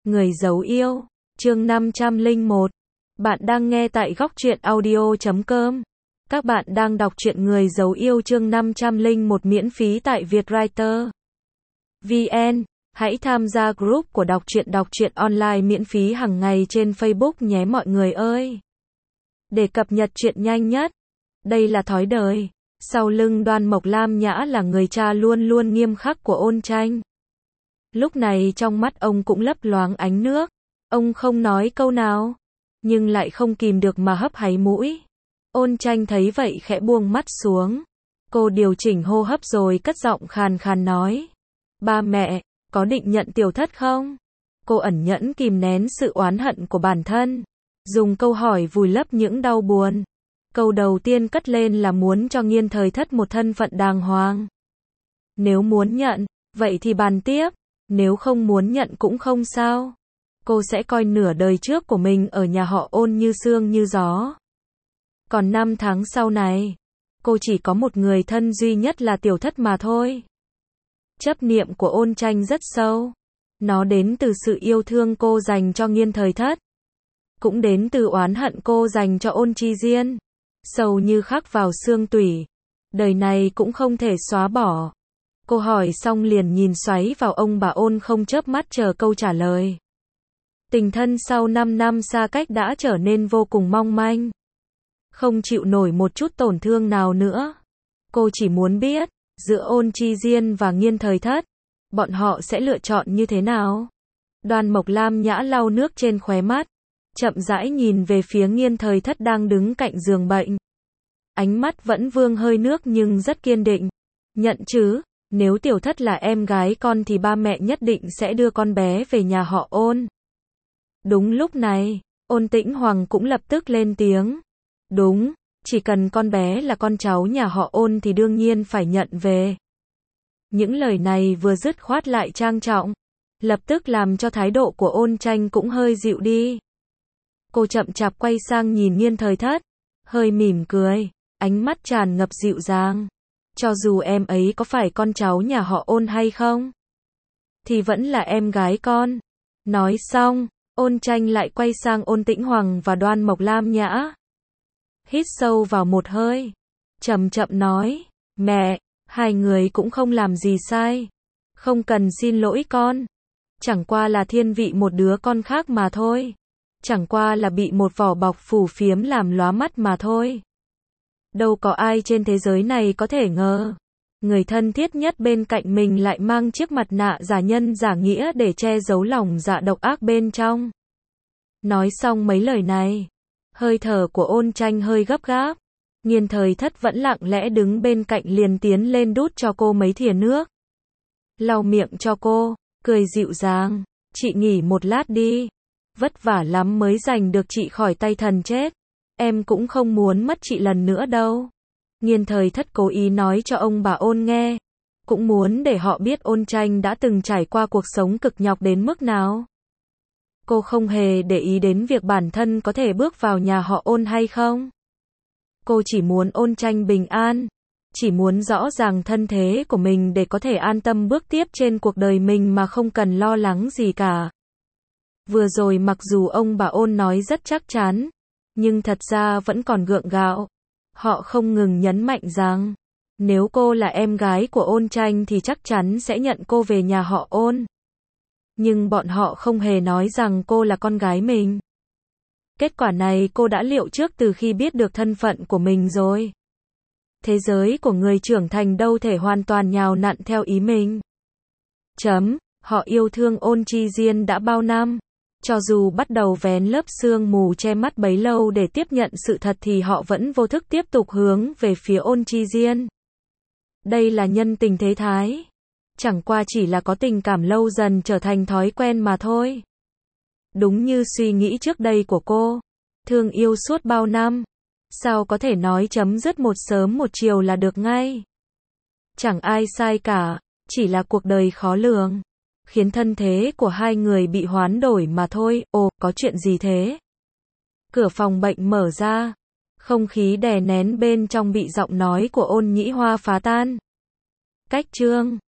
Người giấu yêu, chương 501. Bạn đang nghe tại góc truyện audio.com. Các bạn đang đọc truyện Người giấu yêu chương 501 miễn phí tại Vietwriter VN. Hãy tham gia group của đọc truyện online miễn phí hàng ngày trên Facebook nhé mọi người ơi. Để cập nhật truyện nhanh nhất. Đây là thói đời. Sau lưng Đoan Mộc Lam Nhã là người cha luôn luôn nghiêm khắc của Ôn Tranh. Lúc này trong mắt ông cũng lấp loáng ánh nước. Ông không nói câu nào, nhưng lại không kìm được mà hấp háy mũi. Ôn Tranh thấy vậy khẽ buông mắt xuống. Cô điều chỉnh hô hấp rồi cất giọng khàn khàn nói. Ba mẹ, có định nhận tiểu thất không? Cô ẩn nhẫn kìm nén sự oán hận của bản thân. Dùng câu hỏi vùi lấp những đau buồn. Câu đầu tiên cất lên là muốn cho Nghiên Thời Thất một thân phận đàng hoàng. Nếu muốn nhận, vậy thì bàn tiếp. Nếu không muốn nhận cũng không sao. Cô sẽ coi nửa đời trước của mình ở nhà họ Ôn như sương như gió. Còn 5 tháng sau này, cô chỉ có một người thân duy nhất là tiểu thất mà thôi. Chấp niệm của Ôn Tranh rất sâu. Nó đến từ sự yêu thương cô dành cho Nghiên Thời Thất. Cũng đến từ oán hận cô dành cho Ôn Chi Diên. Sâu như khắc vào xương tủy. Đời này cũng không thể xóa bỏ. Cô hỏi xong liền nhìn xoáy vào ông bà Ôn không chớp mắt chờ câu trả lời. Tình thân sau 5 năm xa cách đã trở nên vô cùng mong manh. Không chịu nổi một chút tổn thương nào nữa. Cô chỉ muốn biết, giữa Ôn Chi Diên và Nghiên Thời Thất, bọn họ sẽ lựa chọn như thế nào? Đoan Mộc Lam Nhã lau nước trên khóe mắt, chậm rãi nhìn về phía Nghiên Thời Thất đang đứng cạnh giường bệnh. Ánh mắt vẫn vương hơi nước nhưng rất kiên định. Nhận chứ, nếu tiểu thất là em gái con thì ba mẹ nhất định sẽ đưa con bé về nhà họ Ôn. Đúng lúc này, Ôn Tĩnh Hoàng cũng lập tức lên tiếng. Đúng, chỉ cần con bé là con cháu nhà họ Ôn thì đương nhiên phải nhận về. Những lời này vừa dứt khoát lại trang trọng, lập tức làm cho thái độ của Ôn Tranh cũng hơi dịu đi. Cô chậm chạp quay sang nhìn Nghiên Thời Thất, hơi mỉm cười, ánh mắt tràn ngập dịu dàng. Cho dù em ấy có phải con cháu nhà họ Ôn hay không, thì vẫn là em gái con. Nói xong, Ôn Tranh lại quay sang Ôn Tĩnh Hoàng và Đoan Mộc Lam Nhã. Hít sâu vào một hơi, chậm chậm nói, mẹ, hai người cũng không làm gì sai. Không cần xin lỗi con. Chẳng qua là thiên vị một đứa con khác mà thôi. Chẳng qua là bị một vỏ bọc phủ phiếm làm lóa mắt mà thôi. Đâu có ai trên thế giới này có thể ngờ. Người thân thiết nhất bên cạnh mình lại mang chiếc mặt nạ giả nhân giả nghĩa để che giấu lòng dạ độc ác bên trong. Nói xong mấy lời này, hơi thở của Ôn Tranh hơi gấp gáp. Nghiên Thời Thất vẫn lặng lẽ đứng bên cạnh liền tiến lên đút cho cô mấy thìa nước. Lau miệng cho cô, cười dịu dàng. Chị nghỉ một lát đi. Vất vả lắm mới giành được chị khỏi tay thần chết. Em cũng không muốn mất chị lần nữa đâu. Nghiên Thời Thất cố ý nói cho ông bà Ôn nghe. Cũng muốn để họ biết Ôn Tranh đã từng trải qua cuộc sống cực nhọc đến mức nào. Cô không hề để ý đến việc bản thân có thể bước vào nhà họ Ôn hay không. Cô chỉ muốn Ôn Tranh bình an. Chỉ muốn rõ ràng thân thế của mình để có thể an tâm bước tiếp trên cuộc đời mình mà không cần lo lắng gì cả. Vừa rồi mặc dù ông bà Ôn nói rất chắc chắn, nhưng thật ra vẫn còn gượng gạo. Họ không ngừng nhấn mạnh rằng, nếu cô là em gái của Ôn Tranh thì chắc chắn sẽ nhận cô về nhà họ Ôn. Nhưng bọn họ không hề nói rằng cô là con gái mình. Kết quả này cô đã liệu trước từ khi biết được thân phận của mình rồi. Thế giới của người trưởng thành đâu thể hoàn toàn nhào nặn theo ý mình. Họ yêu thương Ôn Chi Diên đã bao năm. Cho dù bắt đầu vén lớp sương mù che mắt bấy lâu để tiếp nhận sự thật thì họ vẫn vô thức tiếp tục hướng về phía Ôn Chi Diên. Đây là nhân tình thế thái. Chẳng qua chỉ là có tình cảm lâu dần trở thành thói quen mà thôi. Đúng như suy nghĩ trước đây của cô. Thương yêu suốt bao năm. Sao có thể nói chấm dứt một sớm một chiều là được ngay. Chẳng ai sai cả. Chỉ là cuộc đời khó lường. Khiến thân thế của hai người bị hoán đổi mà thôi. Ồ, có chuyện gì thế? Cửa phòng bệnh mở ra. Không khí đè nén bên trong bị giọng nói của Ôn Nhĩ Hoa phá tan. Cách chương